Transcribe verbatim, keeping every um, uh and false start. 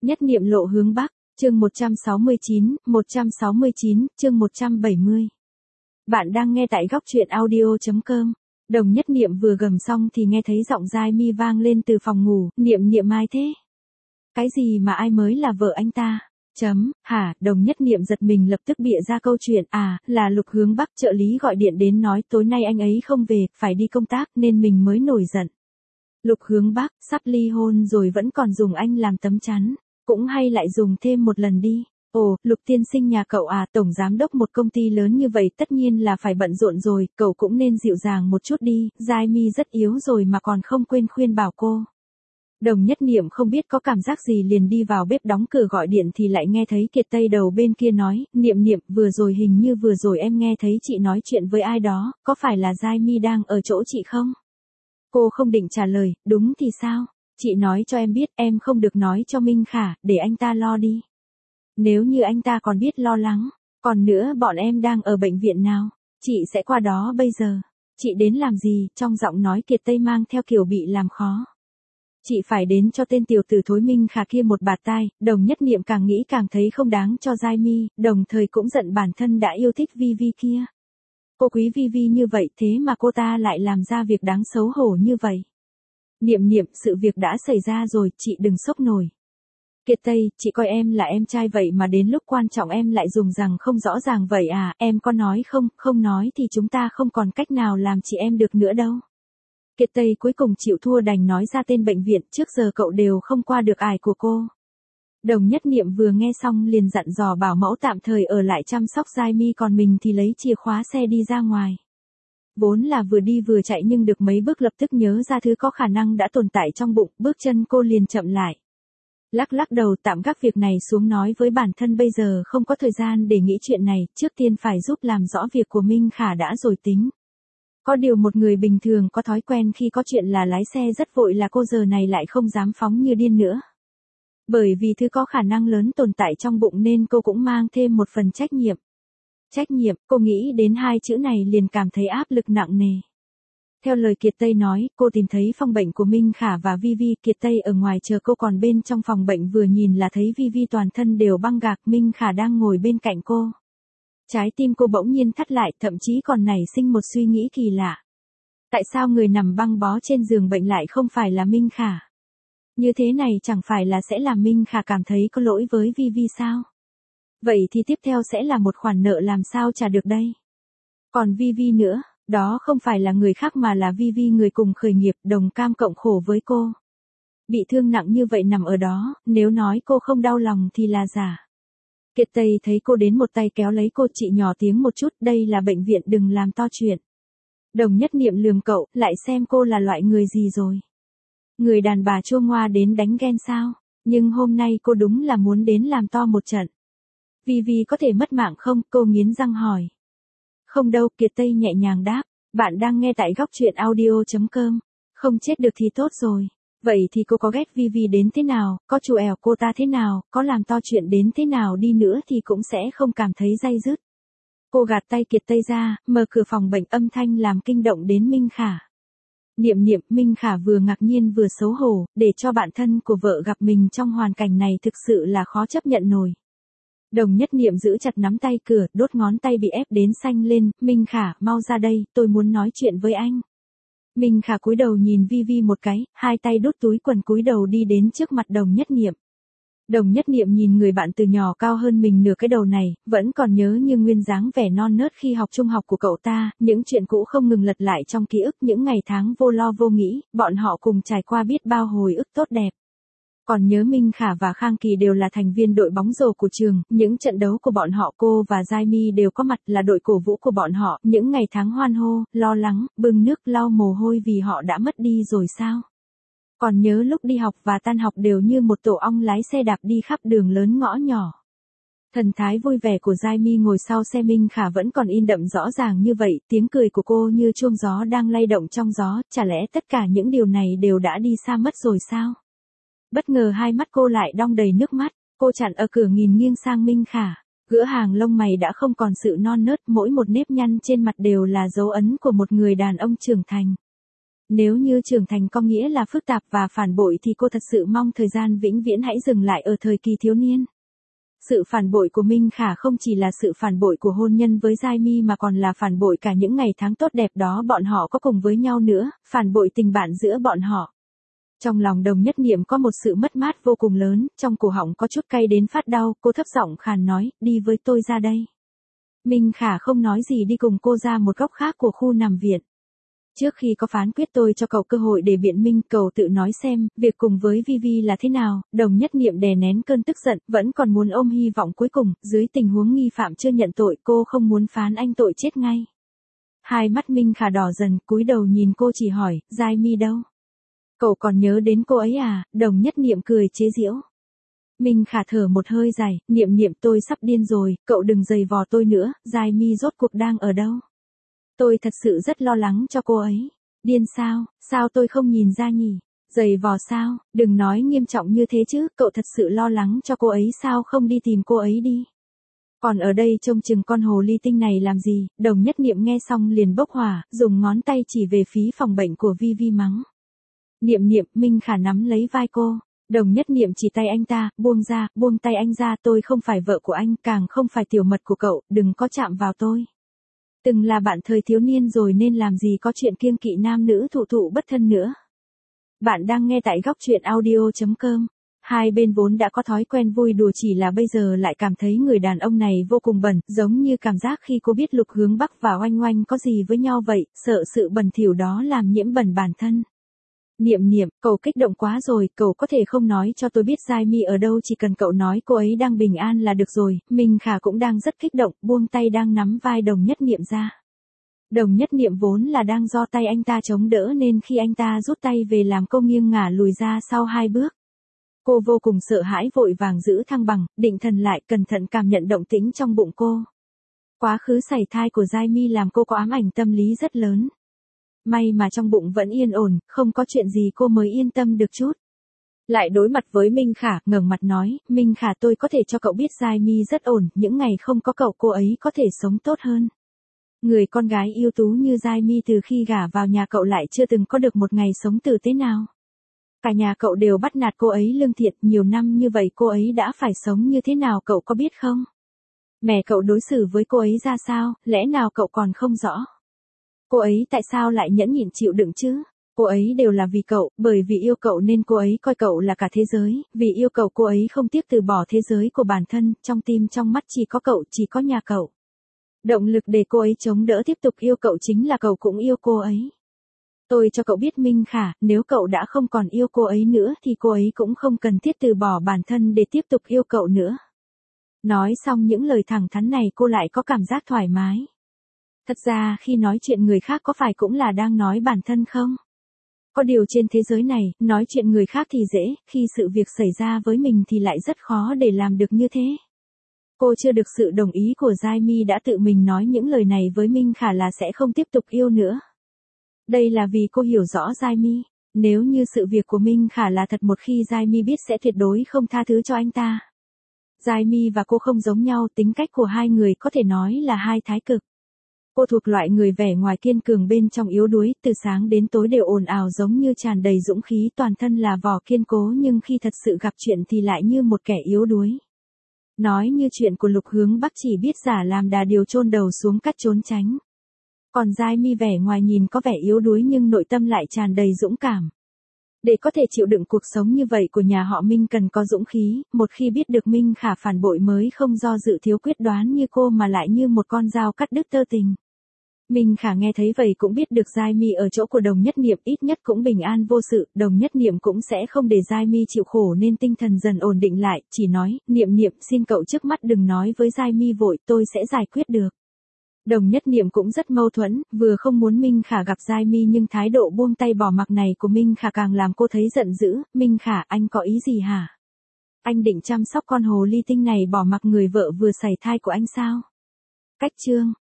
Nhất niệm lộ hướng Bắc, chương một trăm sáu mươi chín, một trăm sáu mươi chín, chương một trăm bảy mươi. Bạn đang nghe tại góc truyện audio chấm com. Đồng Nhất Niệm vừa gầm xong thì nghe thấy giọng Giai Mi vang lên từ phòng ngủ, Niệm Niệm ai thế? Cái gì mà ai mới là vợ anh ta? Chấm, hả, Đồng Nhất Niệm giật mình lập tức bịa ra câu chuyện, à, là Lục Hướng Bắc trợ lý gọi điện đến nói tối nay anh ấy không về, phải đi công tác nên mình mới nổi giận. Lục Hướng Bắc, sắp ly hôn rồi vẫn còn dùng anh làm tấm chắn, cũng hay lại dùng thêm một lần đi. Ồ, Lục tiên sinh nhà cậu à, tổng giám đốc một công ty lớn như vậy tất nhiên là phải bận rộn rồi, cậu cũng nên dịu dàng một chút đi, Giai Mi rất yếu rồi mà còn không quên khuyên bảo cô. Đồng Nhất Niệm không biết có cảm giác gì liền đi vào bếp đóng cửa gọi điện thì lại nghe thấy Kiệt Tây đầu bên kia nói, Niệm Niệm, vừa rồi hình như vừa rồi em nghe thấy chị nói chuyện với ai đó, có phải là Giai Mi đang ở chỗ chị không? Cô không định trả lời, đúng thì sao? Chị nói cho em biết em không được nói cho Minh Khả, để anh ta lo đi. Nếu như anh ta còn biết lo lắng, còn nữa bọn em đang ở bệnh viện nào, chị sẽ qua đó bây giờ. Chị đến làm gì? Trong giọng nói Kiệt Tây mang theo kiểu bị làm khó. Chị phải đến cho tên tiểu tử thối Minh Khả kia một bạt tai. Đồng Nhất Niệm càng nghĩ càng thấy không đáng cho Giai Mi, đồng thời cũng giận bản thân đã yêu thích Vi Vi kia. Cô quý Vi Vi như vậy thế mà cô ta lại làm ra việc đáng xấu hổ như vậy. Niệm Niệm, sự việc đã xảy ra rồi, chị đừng sốc nổi. Kiệt Tây, chị coi em là em trai vậy mà đến lúc quan trọng em lại dùng rằng không rõ ràng vậy à, em có nói không, không nói thì chúng ta không còn cách nào làm chị em được nữa đâu. Kiệt Tây cuối cùng chịu thua đành nói ra tên bệnh viện, trước giờ cậu đều không qua được ải của cô. Đồng Nhất Niệm vừa nghe xong liền dặn dò bảo mẫu tạm thời ở lại chăm sóc Giai Mi, còn mình thì lấy chìa khóa xe đi ra ngoài. Vốn là vừa đi vừa chạy nhưng được mấy bước lập tức nhớ ra thứ có khả năng đã tồn tại trong bụng, bước chân cô liền chậm lại. Lắc lắc đầu tạm gác việc này xuống nói với bản thân bây giờ không có thời gian để nghĩ chuyện này, trước tiên phải giúp làm rõ việc của Minh Khả đã rồi tính. Có điều một người bình thường có thói quen khi có chuyện là lái xe rất vội là cô giờ này lại không dám phóng như điên nữa. Bởi vì thứ có khả năng lớn tồn tại trong bụng nên cô cũng mang thêm một phần trách nhiệm. Trách nhiệm, cô nghĩ đến hai chữ này liền cảm thấy áp lực nặng nề. Theo lời Kiệt Tây nói, cô tìm thấy phòng bệnh của Minh Khả và Vi Vi, Kiệt Tây ở ngoài chờ cô còn bên trong phòng bệnh vừa nhìn là thấy Vi Vi toàn thân đều băng gạc, Minh Khả đang ngồi bên cạnh cô. Trái tim cô bỗng nhiên thắt lại, thậm chí còn nảy sinh một suy nghĩ kỳ lạ. Tại sao người nằm băng bó trên giường bệnh lại không phải là Minh Khả? Như thế này chẳng phải là sẽ làm Minh Khả cảm thấy có lỗi với Vi Vi sao? Vậy thì tiếp theo sẽ là một khoản nợ làm sao trả được đây? Còn Vi Vi nữa, đó không phải là người khác mà là Vi Vi người cùng khởi nghiệp, đồng cam cộng khổ với cô. Bị thương nặng như vậy nằm ở đó, nếu nói cô không đau lòng thì là giả. Kiệt Tây thấy cô đến một tay kéo lấy cô, chị nhỏ tiếng một chút, đây là bệnh viện đừng làm to chuyện. Đồng Nhất Niệm lườm cậu, lại xem cô là loại người gì rồi. Người đàn bà chua ngoa đến đánh ghen sao, nhưng hôm nay cô đúng là muốn đến làm to một trận. Vi Vi có thể mất mạng không, cô nghiến răng hỏi. Không đâu, Kiệt Tây nhẹ nhàng đáp, bạn đang nghe tại góc truyện audio chấm com, không chết được thì tốt rồi. Vậy thì cô có ghét Vi Vi đến thế nào, có trù ẻo cô ta thế nào, có làm to chuyện đến thế nào đi nữa thì cũng sẽ không cảm thấy day dứt. Cô gạt tay Kiệt Tây ra, mở cửa phòng bệnh, âm thanh làm kinh động đến Minh Khả. Niệm Niệm, Minh Khả vừa ngạc nhiên vừa xấu hổ, để cho bạn thân của vợ gặp mình trong hoàn cảnh này thực sự là khó chấp nhận nổi. Đồng Nhất Niệm giữ chặt nắm tay cửa, đốt ngón tay bị ép đến xanh lên, Minh Khả, mau ra đây, tôi muốn nói chuyện với anh. Minh Khả cúi đầu nhìn Vi Vi một cái, hai tay đút túi quần cúi đầu đi đến trước mặt Đồng Nhất Niệm. Đồng Nhất Niệm nhìn người bạn từ nhỏ cao hơn mình nửa cái đầu này, vẫn còn nhớ như nguyên dáng vẻ non nớt khi học trung học của cậu ta, những chuyện cũ không ngừng lật lại trong ký ức, những ngày tháng vô lo vô nghĩ, bọn họ cùng trải qua biết bao hồi ức tốt đẹp. Còn nhớ Minh Khả và Khang Kỳ đều là thành viên đội bóng rổ của trường, những trận đấu của bọn họ cô và Giai Mi đều có mặt, là đội cổ vũ của bọn họ, những ngày tháng hoan hô, lo lắng, bưng nước lau mồ hôi vì họ đã mất đi rồi sao? Còn nhớ lúc đi học và tan học đều như một tổ ong lái xe đạp đi khắp đường lớn ngõ nhỏ. Thần thái vui vẻ của Giai Mi ngồi sau xe Minh Khả vẫn còn in đậm rõ ràng như vậy, tiếng cười của cô như chuông gió đang lay động trong gió, chả lẽ tất cả những điều này đều đã đi xa mất rồi sao? Bất ngờ hai mắt cô lại đong đầy nước mắt, cô chặn ở cửa nhìn nghiêng sang Minh Khả, gỡ hàng lông mày đã không còn sự non nớt, mỗi một nếp nhăn trên mặt đều là dấu ấn của một người đàn ông trưởng thành. Nếu như trưởng thành có nghĩa là phức tạp và phản bội thì cô thật sự mong thời gian vĩnh viễn hãy dừng lại ở thời kỳ thiếu niên. Sự phản bội của Minh Khả không chỉ là sự phản bội của hôn nhân với Giai Mi mà còn là phản bội cả những ngày tháng tốt đẹp đó bọn họ có cùng với nhau nữa, phản bội tình bạn giữa bọn họ. Trong lòng Đồng Nhất Niệm có một sự mất mát vô cùng lớn, trong cổ họng có chút cay đến phát đau, cô thấp giọng khàn nói, đi với tôi ra đây. Minh Khả không nói gì đi cùng cô ra một góc khác của khu nằm viện. Trước khi có phán quyết tôi cho cậu cơ hội để biện minh, cậu tự nói xem, việc cùng với Vivi là thế nào. Đồng Nhất Niệm đè nén cơn tức giận, vẫn còn muốn ôm hy vọng cuối cùng, dưới tình huống nghi phạm chưa nhận tội cô không muốn phán anh tội chết ngay. Hai mắt Minh Khả đỏ dần, cúi đầu nhìn cô chỉ hỏi, Giai Mi đâu? Cậu còn nhớ đến cô ấy à? Đồng Nhất Niệm cười chế giễu. Minh Khả thở một hơi dài, Niệm Niệm tôi sắp điên rồi, cậu đừng giày vò tôi nữa, Giai Mi rốt cuộc đang ở đâu? Tôi thật sự rất lo lắng cho cô ấy. Điên sao, sao tôi không nhìn ra nhỉ? Giày vò sao, đừng nói nghiêm trọng như thế chứ, cậu thật sự lo lắng cho cô ấy sao không đi tìm cô ấy đi? Còn ở đây trông chừng con hồ ly tinh này làm gì? Đồng Nhất Niệm nghe xong liền bốc hỏa, dùng ngón tay chỉ về phía phòng bệnh của Vivi mắng. Niệm Niệm, Minh Khả nắm lấy vai cô. Đồng Nhất Niệm chỉ tay anh ta, buông ra, buông tay anh ra, tôi không phải vợ của anh, càng không phải tiểu mật của cậu, đừng có chạm vào tôi. Từng là bạn thời thiếu niên rồi nên làm gì có chuyện kiêng kỵ nam nữ thụ thụ bất thân nữa. Bạn đang nghe tại góc truyện audio chấm com. Hai bên vốn đã có thói quen vui đùa chỉ là bây giờ lại cảm thấy người đàn ông này vô cùng bẩn, giống như cảm giác khi cô biết Lục Hướng Bắc và Oanh Oanh có gì với nhau vậy, sợ sự bẩn thỉu đó làm nhiễm bẩn bản thân. Niệm Niệm, cậu kích động quá rồi, cậu có thể không nói cho tôi biết Giai Mi ở đâu, chỉ cần cậu nói cô ấy đang bình an là được rồi. Minh Khả cũng đang rất kích động, buông tay đang nắm vai Đồng Nhất Niệm ra. Đồng Nhất Niệm vốn là đang do tay anh ta chống đỡ nên khi anh ta rút tay về làm cô nghiêng ngả lùi ra sau hai bước. Cô vô cùng sợ hãi vội vàng giữ thăng bằng, định thần lại, cẩn thận cảm nhận động tĩnh trong bụng cô. Quá khứ sảy thai của Giai Mi làm cô có ám ảnh tâm lý rất lớn. May mà trong bụng vẫn yên ổn, không có chuyện gì cô mới yên tâm được chút. Lại đối mặt với Minh Khả, ngẩng mặt nói, Minh Khả tôi có thể cho cậu biết Giai Mi rất ổn, những ngày không có cậu cô ấy có thể sống tốt hơn. Người con gái ưu tú như Giai Mi từ khi gả vào nhà cậu lại chưa từng có được một ngày sống tử tế nào. Cả nhà cậu đều bắt nạt cô ấy lương thiện, nhiều năm như vậy cô ấy đã phải sống như thế nào cậu có biết không? Mẹ cậu đối xử với cô ấy ra sao, lẽ nào cậu còn không rõ? Cô ấy tại sao lại nhẫn nhịn chịu đựng chứ? Cô ấy đều là vì cậu, bởi vì yêu cậu nên cô ấy coi cậu là cả thế giới, vì yêu cậu cô ấy không tiếc từ bỏ thế giới của bản thân, trong tim trong mắt chỉ có cậu, chỉ có nhà cậu. Động lực để cô ấy chống đỡ tiếp tục yêu cậu chính là cậu cũng yêu cô ấy. Tôi cho cậu biết Minh Khả, nếu cậu đã không còn yêu cô ấy nữa thì cô ấy cũng không cần thiết từ bỏ bản thân để tiếp tục yêu cậu nữa. Nói xong những lời thẳng thắn này cô lại có cảm giác thoải mái. Thật ra khi nói chuyện người khác có phải cũng là đang nói bản thân không? Có điều trên thế giới này, nói chuyện người khác thì dễ, khi sự việc xảy ra với mình thì lại rất khó để làm được như thế. Cô chưa được sự đồng ý của Giai Mi đã tự mình nói những lời này với Minh Khả là sẽ không tiếp tục yêu nữa. Đây là vì cô hiểu rõ Giai Mi, nếu như sự việc của Minh Khả là thật một khi Giai Mi biết sẽ tuyệt đối không tha thứ cho anh ta. Giai Mi và cô không giống nhau, tính cách của hai người có thể nói là hai thái cực. Cô thuộc loại người vẻ ngoài kiên cường bên trong yếu đuối, từ sáng đến tối đều ồn ào giống như tràn đầy dũng khí, toàn thân là vỏ kiên cố nhưng khi thật sự gặp chuyện thì lại như một kẻ yếu đuối. Nói như chuyện của Lục Hướng Bắc chỉ biết giả làm đà điều chôn đầu xuống cắt trốn tránh. Còn Giai Mi vẻ ngoài nhìn có vẻ yếu đuối nhưng nội tâm lại tràn đầy dũng cảm. Để có thể chịu đựng cuộc sống như vậy của nhà họ Minh cần có dũng khí, một khi biết được Minh Khả phản bội mới không do dự thiếu quyết đoán như cô mà lại như một con dao cắt đứt tơ tình. Minh Khả nghe thấy vậy cũng biết được Giai Mi ở chỗ của Đồng Nhất Niệm ít nhất cũng bình an vô sự, Đồng Nhất Niệm cũng sẽ không để Giai Mi chịu khổ nên tinh thần dần ổn định lại, chỉ nói, Niệm Niệm xin cậu trước mắt đừng nói với Giai Mi vội, tôi sẽ giải quyết được. Đồng Nhất Niệm cũng rất mâu thuẫn, vừa không muốn Minh Khả gặp Giai Mi nhưng thái độ buông tay bỏ mặc này của Minh Khả càng làm cô thấy giận dữ, Minh Khả anh có ý gì hả? Anh định chăm sóc con hồ ly tinh này bỏ mặc người vợ vừa sảy thai của anh sao? Cách chương